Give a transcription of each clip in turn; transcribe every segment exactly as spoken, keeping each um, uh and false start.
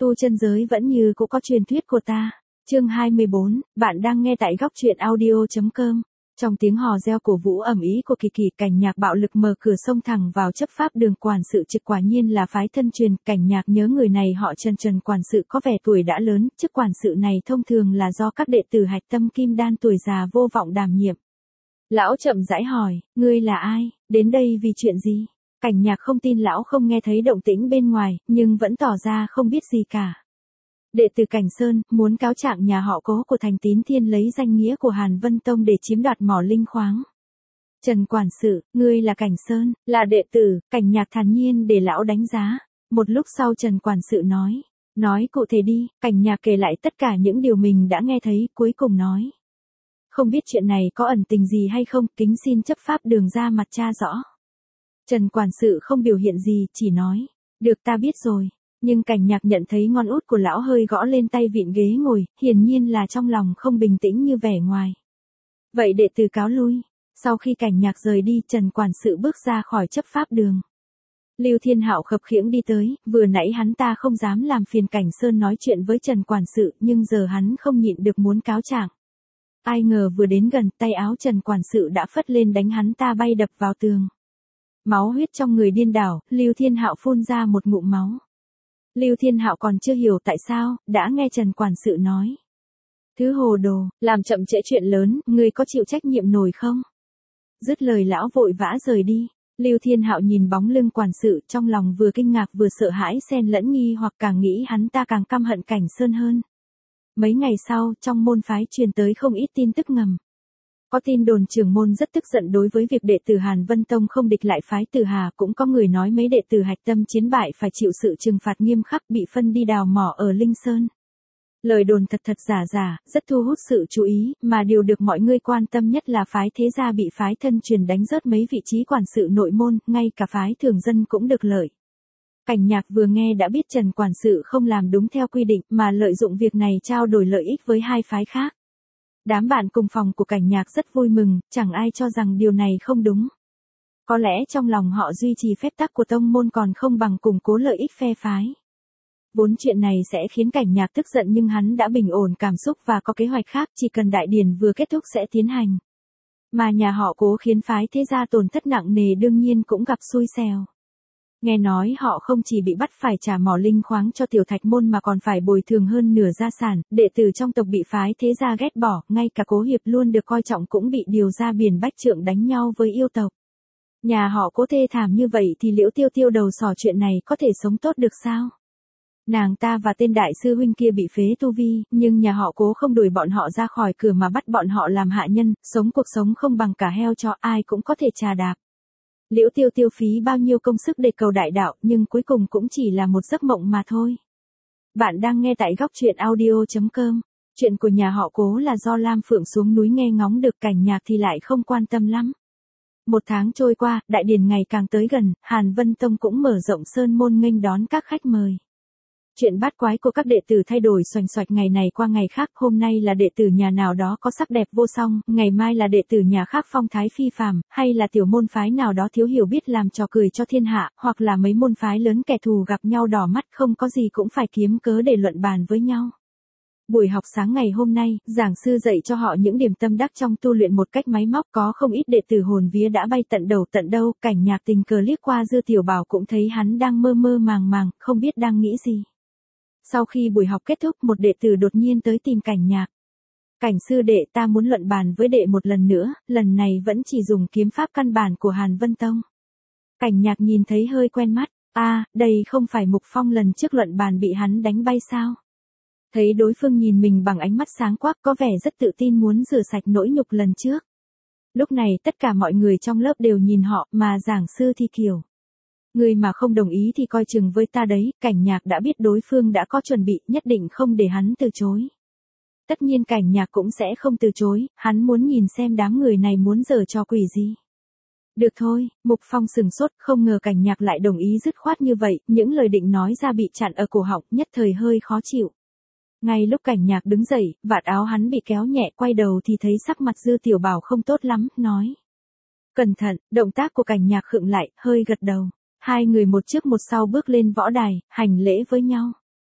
tu chân giới vẫn như cũ có truyền thuyết của ta. Chương hai mươi bốn, bạn đang nghe tại góc truyện audio.com. Trong tiếng hò reo cổ vũ ầm ĩ của Kỳ Kỳ, Cảnh Nhạc bạo lực mở cửa xông thẳng vào chấp pháp đường. Quản sự Trực quả nhiên là phái thân truyền. Cảnh Nhạc nhớ người này họ Trần. Trần quản sự có vẻ tuổi đã lớn, chức quản sự này thông thường là do các đệ tử hạch tâm kim đan tuổi già vô vọng đảm nhiệm. Lão chậm rãi hỏi, ngươi là ai, đến đây vì chuyện gì? Cảnh Nhạc không tin lão không nghe thấy động tĩnh bên ngoài, nhưng vẫn tỏ ra không biết gì cả. Đệ tử Cảnh Sơn, muốn cáo trạng nhà họ Cố của Thành Tín Thiên lấy danh nghĩa của Hàn Vân Tông để chiếm đoạt mỏ linh khoáng. Trần quản sự, ngươi là Cảnh Sơn, là đệ tử. Cảnh Nhạc thản nhiên để lão đánh giá. Một lúc sau Trần quản sự nói, nói cụ thể đi. Cảnh Nhạc kể lại tất cả những điều mình đã nghe thấy, cuối cùng nói. Không biết chuyện này có ẩn tình gì hay không, kính xin chấp pháp đường ra mặt tra rõ. Trần quản sự không biểu hiện gì, chỉ nói, được ta biết rồi. Nhưng Cảnh Nhạc nhận thấy ngón út của lão hơi gõ lên tay vịn ghế ngồi, hiển nhiên là trong lòng không bình tĩnh như vẻ ngoài. Vậy đệ tử cáo lui. Sau khi Cảnh Nhạc rời đi, Trần quản sự bước ra khỏi chấp pháp đường. Lưu Thiên Hạo khập khiễng đi tới, vừa nãy hắn ta không dám làm phiền Cảnh Sơn nói chuyện với Trần quản sự, nhưng giờ hắn không nhịn được muốn cáo trạng. Ai ngờ vừa đến gần, tay áo Trần quản sự đã phất lên đánh hắn ta bay đập vào tường. Máu huyết trong người điên đảo, Lưu Thiên Hạo phun ra một ngụm máu. Lưu Thiên Hạo còn chưa hiểu tại sao, đã nghe Trần quản sự nói. Thứ hồ đồ, làm chậm trễ chuyện lớn, ngươi có chịu trách nhiệm nổi không? Dứt lời lão vội vã rời đi. Lưu Thiên Hạo nhìn bóng lưng quản sự, trong lòng vừa kinh ngạc vừa sợ hãi xen lẫn nghi hoặc, càng nghĩ hắn ta càng căm hận Cảnh Sơn hơn. Mấy ngày sau, trong môn phái truyền tới không ít tin tức ngầm. Có tin đồn trưởng môn rất tức giận đối với việc đệ tử Hàn Vân Tông không địch lại phái Tử Hà, cũng có người nói mấy đệ tử hạch tâm chiến bại phải chịu sự trừng phạt nghiêm khắc, bị phân đi đào mỏ ở Linh Sơn. Lời đồn thật thật giả giả, rất thu hút sự chú ý, mà điều được mọi người quan tâm nhất là phái Thế Gia bị phái thân truyền đánh rớt mấy vị trí quản sự nội môn, ngay cả phái thường dân cũng được lợi. Cảnh Nhạc vừa nghe đã biết Trần quản sự không làm đúng theo quy định, mà lợi dụng việc này trao đổi lợi ích với hai phái khác. Đám bạn cùng phòng của Cảnh Nhạc rất vui mừng, chẳng ai cho rằng điều này không đúng. Có lẽ trong lòng họ duy trì phép tắc của tông môn còn không bằng củng cố lợi ích phe phái. Vốn chuyện này sẽ khiến Cảnh Nhạc tức giận, nhưng hắn đã bình ổn cảm xúc và có kế hoạch khác, chỉ cần đại điển vừa kết thúc sẽ tiến hành. Mà nhà họ Cố khiến phái Thế Gia tổn thất nặng nề đương nhiên cũng gặp xui xẻo. Nghe nói họ không chỉ bị bắt phải trả mỏ linh khoáng cho Tiểu Thạch môn mà còn phải bồi thường hơn nửa gia sản, đệ tử trong tộc bị phái Thế Gia ghét bỏ, ngay cả Cố Hiệp luôn được coi trọng cũng bị điều ra biển bách trượng đánh nhau với yêu tộc. Nhà họ Cố thê thảm như vậy thì Liễu Tiêu Tiêu đầu sỏ chuyện này có thể sống tốt được sao? Nàng ta và tên đại sư huynh kia bị phế tu vi, nhưng nhà họ Cố không đuổi bọn họ ra khỏi cửa mà bắt bọn họ làm hạ nhân, sống cuộc sống không bằng cả heo cho ai cũng có thể trà đạp. Liễu Tiêu Tiêu phí bao nhiêu công sức để cầu đại đạo, nhưng cuối cùng cũng chỉ là một giấc mộng mà thôi. Bạn đang nghe tại góc truyện audio.com. Chuyện của nhà họ Cố là do Lam Phượng xuống núi nghe ngóng được, Cảnh Nhạc thì lại không quan tâm lắm. Một tháng trôi qua, đại điển ngày càng tới gần, Hàn Vân Tông cũng mở rộng sơn môn nghênh đón các khách mời. Chuyện bát quái của các đệ tử thay đổi xoành xoạch ngày này qua ngày khác, hôm nay là đệ tử nhà nào đó có sắc đẹp vô song, ngày mai là đệ tử nhà khác phong thái phi phàm, hay là tiểu môn phái nào đó thiếu hiểu biết làm trò cười cho thiên hạ, hoặc là mấy môn phái lớn kẻ thù gặp nhau đỏ mắt, không có gì cũng phải kiếm cớ để luận bàn với nhau. Buổi học sáng ngày hôm nay, giảng sư dạy cho họ những điểm tâm đắc trong tu luyện một cách máy móc, có không ít đệ tử hồn vía đã bay tận đầu tận đâu. Cảnh Nhạc tình cờ liếc qua Dư Tiểu Bảo cũng thấy hắn đang mơ mơ màng màng, không biết đang nghĩ gì. Sau khi buổi học kết thúc, một đệ tử đột nhiên tới tìm Cảnh Nhạc. Cảnh sư đệ, ta muốn luận bàn với đệ một lần nữa, lần này vẫn chỉ dùng kiếm pháp căn bản của Hàn Vân Tông. Cảnh Nhạc nhìn thấy hơi quen mắt, a, à, đây không phải Mục Phong lần trước luận bàn bị hắn đánh bay sao? Thấy đối phương nhìn mình bằng ánh mắt sáng quắc, có vẻ rất tự tin muốn rửa sạch nỗi nhục lần trước. Lúc này tất cả mọi người trong lớp đều nhìn họ, mà giảng sư thì kiểu. Người mà không đồng ý thì coi chừng với ta đấy. Cảnh Nhạc đã biết đối phương đã có chuẩn bị, nhất định không để hắn từ chối. Tất nhiên Cảnh Nhạc cũng sẽ không từ chối, hắn muốn nhìn xem đám người này muốn giở trò quỷ gì. Được thôi, Mục Phong sừng sốt, không ngờ Cảnh Nhạc lại đồng ý dứt khoát như vậy, những lời định nói ra bị chặn ở cổ họng, nhất thời hơi khó chịu. Ngay lúc Cảnh Nhạc đứng dậy, vạt áo hắn bị kéo nhẹ, quay đầu thì thấy sắc mặt Dư Tiểu Bảo không tốt lắm, nói. Cẩn thận, động tác của Cảnh Nhạc khựng lại, hơi gật đầu. Hai người một trước một sau bước lên võ đài, hành lễ với nhau.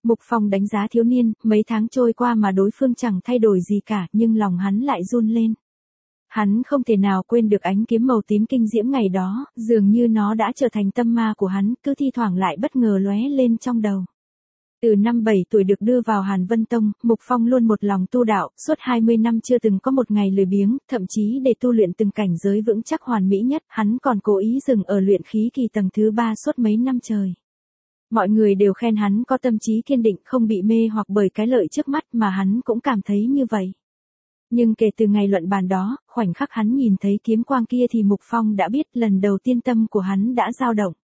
Mục Phong đánh giá thiếu niên, mấy tháng trôi qua mà đối phương chẳng thay đổi gì cả, nhưng lòng hắn lại run lên. Hắn không thể nào quên được ánh kiếm màu tím kinh diễm ngày đó, dường như nó đã trở thành tâm ma của hắn, cứ thi thoảng lại bất ngờ lóe lên trong đầu. Từ năm bảy tuổi được đưa vào Hàn Vân Tông, Mục Phong luôn một lòng tu đạo, suốt hai mươi năm chưa từng có một ngày lười biếng, thậm chí để tu luyện từng cảnh giới vững chắc hoàn mỹ nhất, hắn còn cố ý dừng ở luyện khí kỳ tầng thứ ba suốt mấy năm trời. Mọi người đều khen hắn có tâm trí kiên định, không bị mê hoặc bởi cái lợi trước mắt, mà hắn cũng cảm thấy như vậy. Nhưng kể từ ngày luận bàn đó, khoảnh khắc hắn nhìn thấy kiếm quang kia thì Mục Phong đã biết lần đầu tiên tâm của hắn đã dao động.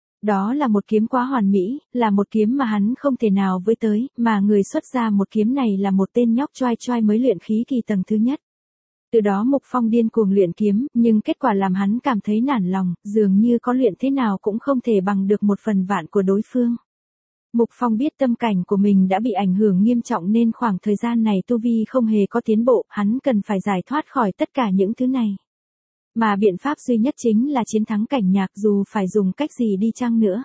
Đó là một kiếm quá hoàn mỹ, là một kiếm mà hắn không thể nào với tới, mà người xuất ra một kiếm này là một tên nhóc choai choai mới luyện khí kỳ tầng thứ nhất. Từ đó Mục Phong điên cuồng luyện kiếm, nhưng kết quả làm hắn cảm thấy nản lòng, dường như có luyện thế nào cũng không thể bằng được một phần vạn của đối phương. Mục Phong biết tâm cảnh của mình đã bị ảnh hưởng nghiêm trọng nên khoảng thời gian này tu vi không hề có tiến bộ, hắn cần phải giải thoát khỏi tất cả những thứ này. Mà biện pháp duy nhất chính là chiến thắng Cảnh Nhạc dù phải dùng cách gì đi chăng nữa.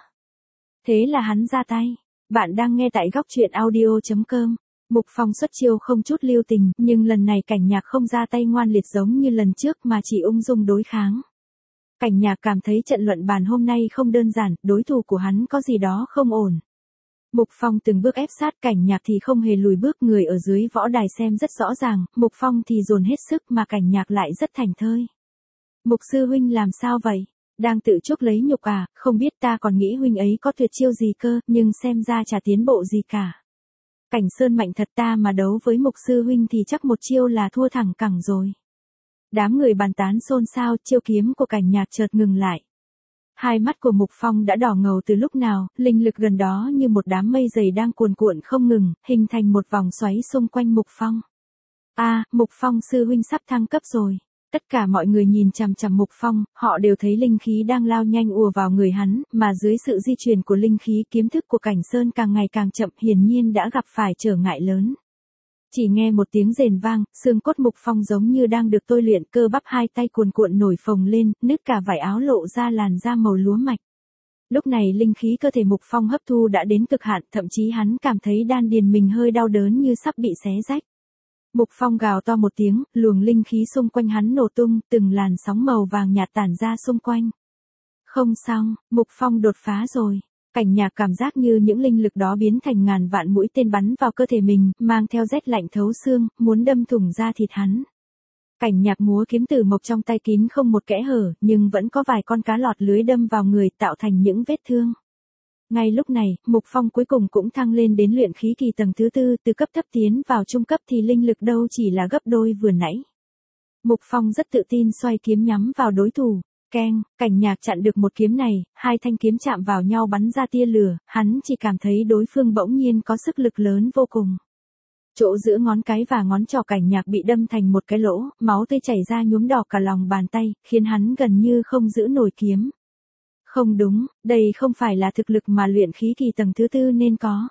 Thế là hắn ra tay. Bạn đang nghe tại góc truyện audio chấm com. Mục Phong xuất chiêu không chút lưu tình, nhưng lần này Cảnh Nhạc không ra tay ngoan liệt giống như lần trước mà chỉ ung dung đối kháng. Cảnh Nhạc cảm thấy trận luận bàn hôm nay không đơn giản, đối thủ của hắn có gì đó không ổn. Mục Phong từng bước ép sát, Cảnh Nhạc thì không hề lùi bước, người ở dưới võ đài xem rất rõ ràng, Mục Phong thì dồn hết sức mà Cảnh Nhạc lại rất thảnh thơi. Mục sư huynh làm sao vậy? Đang tự chuốc lấy nhục à, không biết, ta còn nghĩ huynh ấy có tuyệt chiêu gì cơ, nhưng xem ra chả tiến bộ gì cả. Cảnh Sơn mạnh thật, ta mà đấu với Mục sư huynh thì chắc một chiêu là thua thẳng cẳng rồi. Đám người bàn tán xôn xao, chiêu kiếm của Cảnh Nhạc chợt ngừng lại. Hai mắt của Mục Phong đã đỏ ngầu từ lúc nào, linh lực gần đó như một đám mây dày đang cuồn cuộn không ngừng, hình thành một vòng xoáy xung quanh Mục Phong. A, à, Mục Phong sư huynh sắp thăng cấp rồi. Tất cả mọi người nhìn chằm chằm Mục Phong, họ đều thấy linh khí đang lao nhanh ùa vào người hắn, mà dưới sự di chuyển của linh khí, kiếm thức của Cảnh Sơn càng ngày càng chậm, hiển nhiên đã gặp phải trở ngại lớn. Chỉ nghe một tiếng rền vang, xương cốt Mục Phong giống như đang được tôi luyện, cơ bắp hai tay cuồn cuộn nổi phồng lên, nứt cả vải áo lộ ra làn da màu lúa mạch. Lúc này linh khí cơ thể Mục Phong hấp thu đã đến cực hạn, thậm chí hắn cảm thấy đan điền mình hơi đau đớn như sắp bị xé rách. Mục Phong gào to một tiếng, luồng linh khí xung quanh hắn nổ tung, từng làn sóng màu vàng nhạt tản ra xung quanh. Không xong, Mục Phong đột phá rồi. Cảnh Nhạc cảm giác như những linh lực đó biến thành ngàn vạn mũi tên bắn vào cơ thể mình, mang theo rét lạnh thấu xương, muốn đâm thủng da thịt hắn. Cảnh Nhạc múa kiếm tử mộc trong tay kín không một kẽ hở, nhưng vẫn có vài con cá lọt lưới đâm vào người tạo thành những vết thương. Ngay lúc này, Mục Phong cuối cùng cũng thăng lên đến luyện khí kỳ tầng thứ tư, từ cấp thấp tiến vào trung cấp thì linh lực đâu chỉ là gấp đôi vừa nãy. Mục Phong rất tự tin xoay kiếm nhắm vào đối thủ. Keng, Cảnh Nhạc chặn được một kiếm này, hai thanh kiếm chạm vào nhau bắn ra tia lửa, hắn chỉ cảm thấy đối phương bỗng nhiên có sức lực lớn vô cùng. Chỗ giữa ngón cái và ngón trỏ Cảnh Nhạc bị đâm thành một cái lỗ, máu tươi chảy ra nhuốm đỏ cả lòng bàn tay, khiến hắn gần như không giữ nổi kiếm. Không đúng, đây không phải là thực lực mà luyện khí kỳ tầng thứ tư nên có.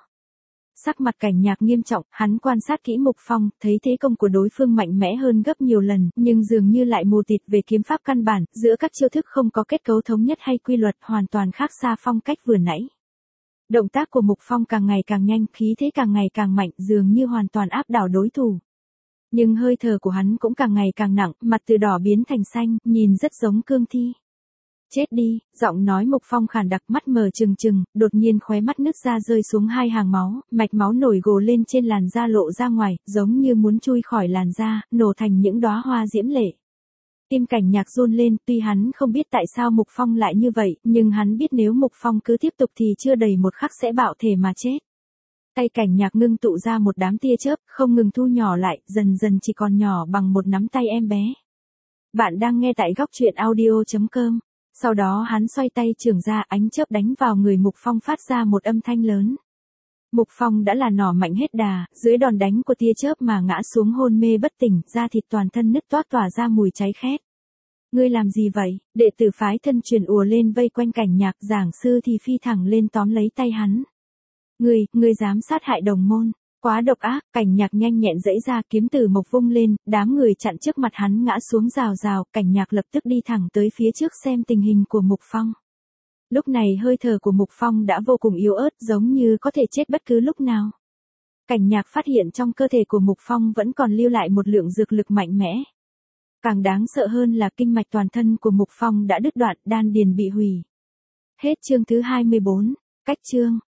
Sắc mặt Cảnh Nhạc nghiêm trọng, hắn quan sát kỹ Mục Phong, thấy thế công của đối phương mạnh mẽ hơn gấp nhiều lần, nhưng dường như lại mù tịt về kiếm pháp căn bản, giữa các chiêu thức không có kết cấu thống nhất hay quy luật, hoàn toàn khác xa phong cách vừa nãy. Động tác của Mục Phong càng ngày càng nhanh, khí thế càng ngày càng mạnh, dường như hoàn toàn áp đảo đối thủ. Nhưng hơi thở của hắn cũng càng ngày càng nặng, mặt từ đỏ biến thành xanh, nhìn rất giống cương thi. Chết đi, giọng nói Mục Phong khàn đặc, mắt mờ trừng trừng, đột nhiên khóe mắt nứt ra rơi xuống hai hàng máu, mạch máu nổi gồ lên trên làn da lộ ra ngoài, giống như muốn chui khỏi làn da, nổ thành những đóa hoa diễm lệ. Tim Cảnh Nhạc run lên, tuy hắn không biết tại sao Mục Phong lại như vậy, nhưng hắn biết nếu Mục Phong cứ tiếp tục thì chưa đầy một khắc sẽ bạo thể mà chết. Tay Cảnh Nhạc ngưng tụ ra một đám tia chớp, không ngừng thu nhỏ lại, dần dần chỉ còn nhỏ bằng một nắm tay em bé. Bạn đang nghe tại góc truyện audio chấm com. Sau đó hắn xoay tay chưởng ra, ánh chớp đánh vào người Mục Phong phát ra một âm thanh lớn. Mục Phong đã là nỏ mạnh hết đà, dưới đòn đánh của tia chớp mà ngã xuống hôn mê bất tỉnh, da thịt toàn thân nứt toát tỏa ra mùi cháy khét. Ngươi làm gì vậy? Đệ tử phái thân truyền ùa lên vây quanh Cảnh Nhạc, giảng sư thì phi thẳng lên tóm lấy tay hắn. Ngươi, ngươi dám sát hại đồng môn. Quá độc ác, Cảnh Nhạc nhanh nhẹn giãy ra, kiếm tử mộc vung lên, đám người chặn trước mặt hắn ngã xuống rào rào, Cảnh Nhạc lập tức đi thẳng tới phía trước xem tình hình của Mục Phong. Lúc này hơi thở của Mục Phong đã vô cùng yếu ớt, giống như có thể chết bất cứ lúc nào. Cảnh Nhạc phát hiện trong cơ thể của Mục Phong vẫn còn lưu lại một lượng dược lực mạnh mẽ. Càng đáng sợ hơn là kinh mạch toàn thân của Mục Phong đã đứt đoạn, đan điền bị hủy. Hết chương thứ hai mươi bốn, cách chương.